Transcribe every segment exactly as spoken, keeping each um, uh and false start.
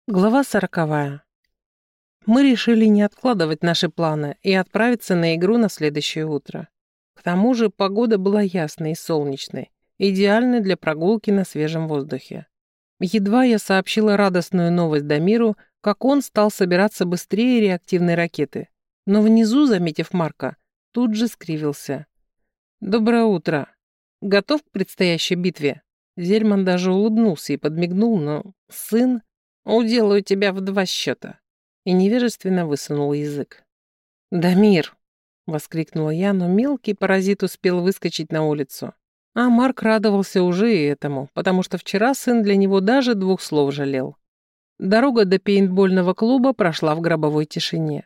Глава сороковая. Мы решили не откладывать наши планы и отправиться на игру на следующее утро. К тому же погода была ясной и солнечной, идеальной для прогулки на свежем воздухе. Едва я сообщила радостную новость Дамиру, как он стал собираться быстрее реактивной ракеты. Но внизу, заметив Марка, тут же скривился. «Доброе утро. Готов к предстоящей битве?» Зельман даже улыбнулся и подмигнул, но сын... «Уделаю тебя в два счета», и невежественно высунул язык. «Дамир!» — воскликнула я, но мелкий паразит успел выскочить на улицу. А Марк радовался уже и этому, потому что вчера сын для него даже двух слов жалел. Дорога до пейнтбольного клуба прошла в гробовой тишине.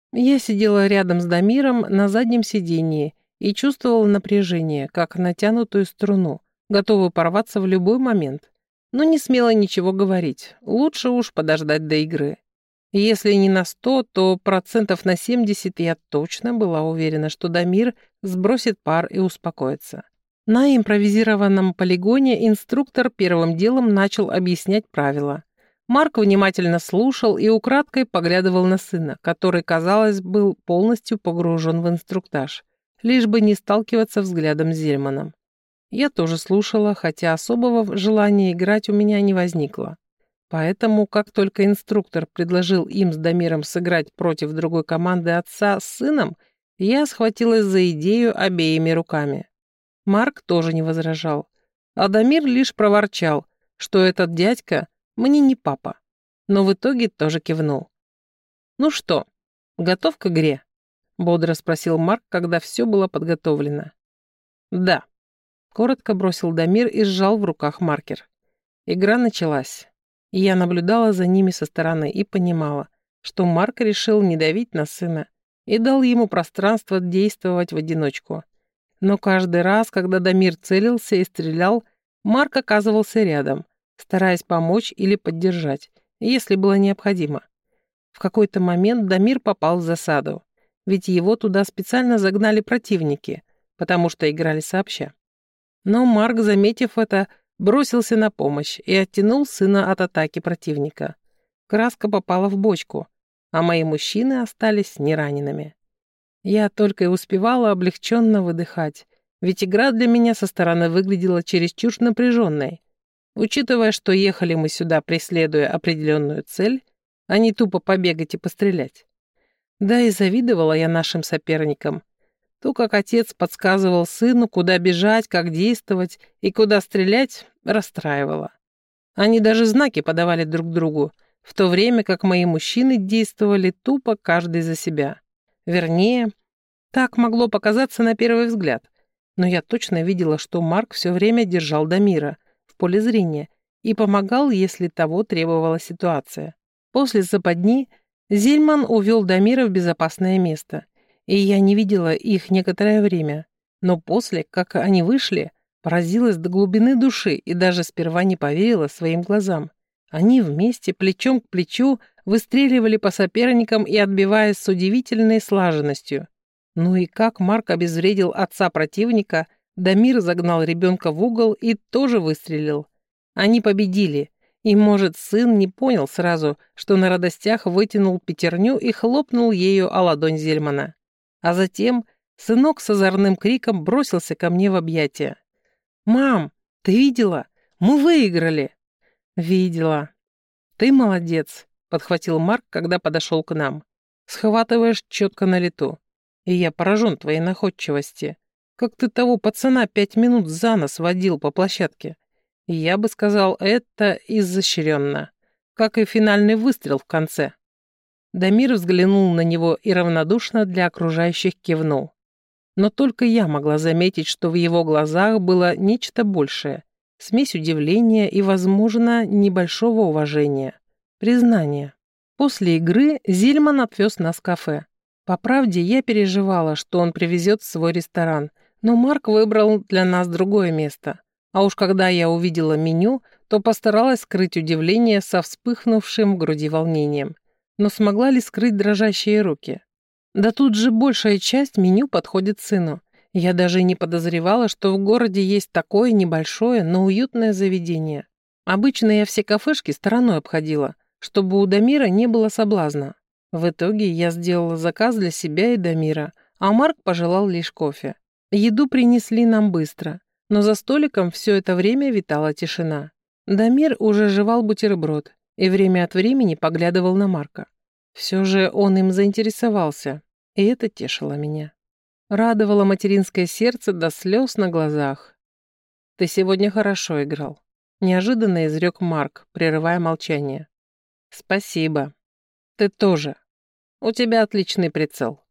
Я сидела рядом с Дамиром на заднем сиденье и чувствовала напряжение, как натянутую струну, готовую порваться в любой момент. Но не смела ничего говорить, лучше уж подождать до игры. Если не на сто, то процентов на семьдесят я точно была уверена, что Дамир сбросит пар и успокоится. На импровизированном полигоне инструктор первым делом начал объяснять правила. Марк внимательно слушал и украдкой поглядывал на сына, который, казалось, был полностью погружен в инструктаж, лишь бы не сталкиваться взглядом с Зельманом. Я тоже слушала, хотя особого желания играть у меня не возникло. Поэтому, как только инструктор предложил им с Дамиром сыграть против другой команды отца с сыном, я схватилась за идею обеими руками. Марк тоже не возражал, а Дамир лишь проворчал, что этот дядька мне не папа, но в итоге тоже кивнул. «Ну что, готов к игре?» — бодро спросил Марк, когда все было подготовлено. «Да». Коротко бросил Дамир и сжал в руках маркер. Игра началась. И я наблюдала за ними со стороны и понимала, что Марк решил не давить на сына и дал ему пространство действовать в одиночку. Но каждый раз, когда Дамир целился и стрелял, Марк оказывался рядом, стараясь помочь или поддержать, если было необходимо. В какой-то момент Дамир попал в засаду, ведь его туда специально загнали противники, потому что играли сообща. Но Марк, заметив это, бросился на помощь и оттянул сына от атаки противника. Краска попала в бочку, а мои мужчины остались неранеными. Я только и успевала облегченно выдыхать, ведь игра для меня со стороны выглядела чересчур напряженной. Учитывая, что ехали мы сюда, преследуя определенную цель, а не тупо побегать и пострелять. Да и завидовала я нашим соперникам. То, как отец подсказывал сыну, куда бежать, как действовать и куда стрелять, расстраивало. Они даже знаки подавали друг другу, в то время как мои мужчины действовали тупо каждый за себя. Вернее, так могло показаться на первый взгляд, но я точно видела, что Марк все время держал Дамира в поле зрения и помогал, если того требовала ситуация. После западни Зельман увел Дамира в безопасное место, и я не видела их некоторое время, но после, как они вышли, поразилась до глубины души и даже сперва не поверила своим глазам. Они вместе, плечом к плечу, выстреливали по соперникам и отбиваясь с удивительной слаженностью. Ну и как Марк обезвредил отца противника, Дамир загнал ребенка в угол и тоже выстрелил. Они победили, и, может, сын не понял сразу, что на радостях вытянул пятерню и хлопнул ею о ладонь Зельмана. А затем сынок с озорным криком бросился ко мне в объятия. «Мам, ты видела? Мы выиграли!» «Видела. Ты молодец», — подхватил Марк, когда подошел к нам. «Схватываешь четко на лету. И я поражен твоей находчивости. Как ты того пацана пять минут за нос водил по площадке. И я бы сказал, это изощренно. Как и финальный выстрел в конце». Дамир взглянул на него и равнодушно для окружающих кивнул. Но только я могла заметить, что в его глазах было нечто большее, смесь удивления и, возможно, небольшого уважения, признания. После игры Зельман отвез нас в кафе. По правде, я переживала, что он привезет в свой ресторан, но Марк выбрал для нас другое место. А уж когда я увидела меню, то постаралась скрыть удивление со вспыхнувшим в груди волнением. Но смогла ли скрыть дрожащие руки? Да тут же большая часть меню подходит сыну. Я даже и не подозревала, что в городе есть такое небольшое, но уютное заведение. Обычно я все кафешки стороной обходила, чтобы у Дамира не было соблазна. В итоге я сделала заказ для себя и Дамира, а Марк пожелал лишь кофе. Еду принесли нам быстро, но за столиком все это время витала тишина. Дамир уже жевал бутерброд и время от времени поглядывал на Марка. Все же он им заинтересовался, и это тешило меня. Радовало материнское сердце до слез на глазах. «Ты сегодня хорошо играл», — неожиданно изрек Марк, прерывая молчание. «Спасибо. Ты тоже. У тебя отличный прицел».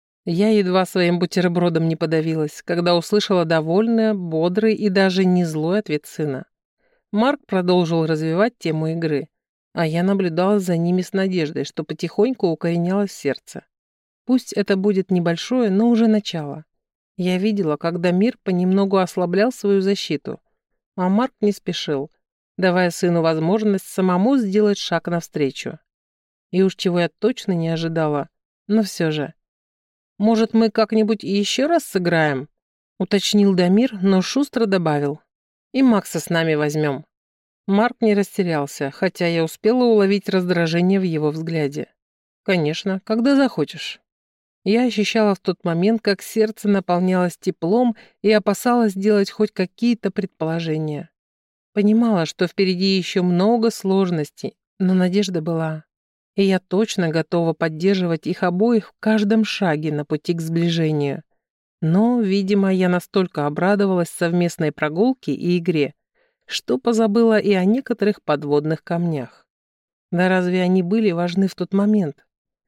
Я едва своим бутербродом не подавилась, когда услышала довольный, бодрый и даже не злой ответ сына. Марк продолжил развивать тему игры, а я наблюдала за ними с надеждой, что потихоньку укоренялось сердце. Пусть это будет небольшое, но уже начало. Я видела, когда мир понемногу ослаблял свою защиту, а Марк не спешил, давая сыну возможность самому сделать шаг навстречу. И уж чего я точно не ожидала, но все же. «Может, мы как-нибудь еще раз сыграем?» — уточнил Дамир, но шустро добавил. «И Макса с нами возьмем». Марк не растерялся, хотя я успела уловить раздражение в его взгляде. «Конечно, когда захочешь». Я ощущала в тот момент, как сердце наполнялось теплом и опасалась делать хоть какие-то предположения. Понимала, что впереди еще много сложностей, но надежда была. И я точно готова поддерживать их обоих в каждом шаге на пути к сближению. Но, видимо, я настолько обрадовалась совместной прогулке и игре, что позабыла и о некоторых подводных камнях. Да разве они были важны в тот момент?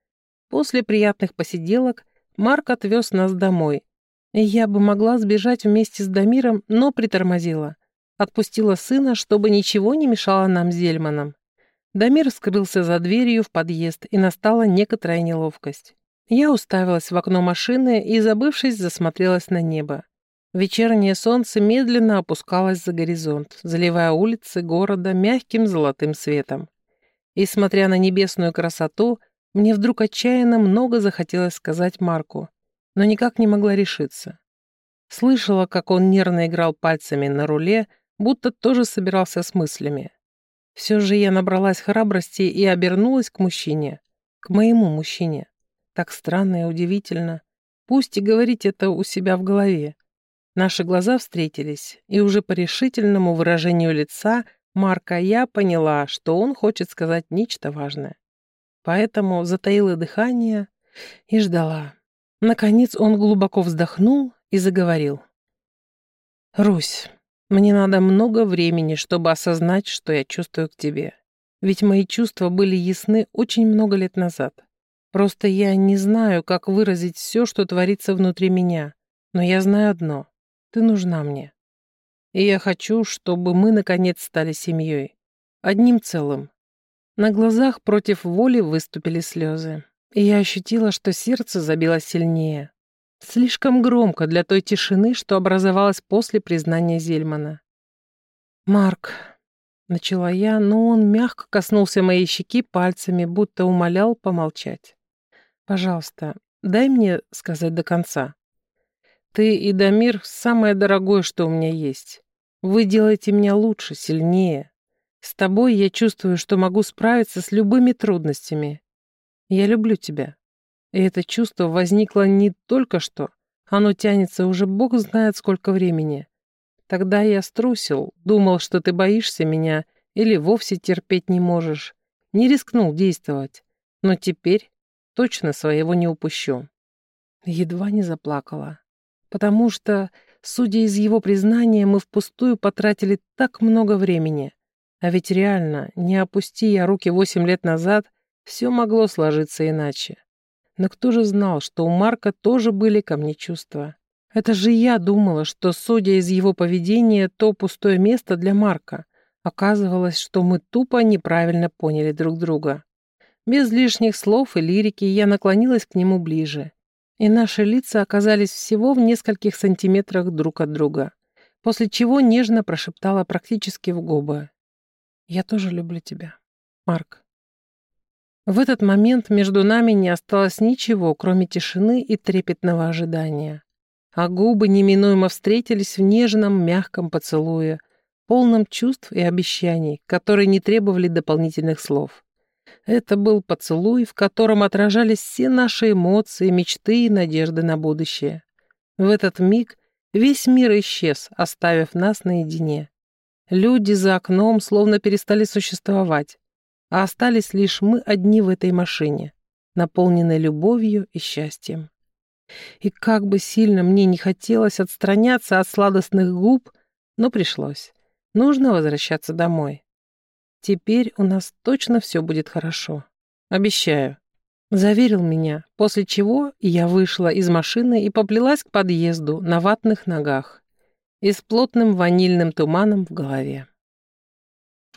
После приятных посиделок Марк отвез нас домой. И я бы могла сбежать вместе с Дамиром, но притормозила. Отпустила сына, чтобы ничего не мешало нам с Зельманом. Дамир скрылся за дверью в подъезд, и настала некоторая неловкость. Я уставилась в окно машины и, забывшись, засмотрелась на небо. Вечернее солнце медленно опускалось за горизонт, заливая улицы города мягким золотым светом. И, смотря на небесную красоту, мне вдруг отчаянно много захотелось сказать Марку, но никак не могла решиться. Слышала, как он нервно играл пальцами на руле, будто тоже собирался с мыслями. Все же я набралась храбрости и обернулась к мужчине, к моему мужчине. Так странно и удивительно. Пусть и говорить это у себя в голове. Наши глаза встретились, и уже по решительному выражению лица Марка я поняла, что он хочет сказать нечто важное. Поэтому затаила дыхание и ждала. Наконец он глубоко вздохнул и заговорил. «Русь, мне надо много времени, чтобы осознать, что я чувствую к тебе. Ведь мои чувства были ясны очень много лет назад. Просто я не знаю, как выразить все, что творится внутри меня. Но я знаю одно. Ты нужна мне. И я хочу, чтобы мы наконец стали семьей. Одним целым». На глазах против воли выступили слезы, и я ощутила, что сердце забилось сильнее. Слишком громко для той тишины, что образовалась после признания Зельмана. «Марк», — начала я, но он мягко коснулся моей щеки пальцами, будто умолял помолчать. «Пожалуйста, дай мне сказать до конца. Ты и Дамир — самое дорогое, что у меня есть. Вы делаете меня лучше, сильнее. С тобой я чувствую, что могу справиться с любыми трудностями. Я люблю тебя. И это чувство возникло не только что, оно тянется уже бог знает сколько времени. Тогда я струсил, думал, что ты боишься меня или вовсе терпеть не можешь. Не рискнул действовать. Но теперь точно своего не упущу». Едва не заплакала. Потому что, судя из его признания, мы впустую потратили так много времени. А ведь реально, не опусти я руки восемь лет назад, все могло сложиться иначе. Но кто же знал, что у Марка тоже были ко мне чувства? Это же я думала, что, судя из его поведения, то пустое место для Марка. Оказывалось, что мы тупо неправильно поняли друг друга. Без лишних слов и лирики я наклонилась к нему ближе. И наши лица оказались всего в нескольких сантиметрах друг от друга, после чего нежно прошептала практически в губы. «Я тоже люблю тебя, Марк». В этот момент между нами не осталось ничего, кроме тишины и трепетного ожидания. А губы неминуемо встретились в нежном, мягком поцелуе, полном чувств и обещаний, которые не требовали дополнительных слов. Это был поцелуй, в котором отражались все наши эмоции, мечты и надежды на будущее. В этот миг весь мир исчез, оставив нас наедине. Люди за окном словно перестали существовать, а остались лишь мы одни в этой машине, наполненной любовью и счастьем. И как бы сильно мне не хотелось отстраняться от сладостных губ, но пришлось. Нужно возвращаться домой. Теперь у нас точно все будет хорошо. Обещаю. Заверил меня, после чего я вышла из машины и поплелась к подъезду на ватных ногах и с плотным ванильным туманом в голове.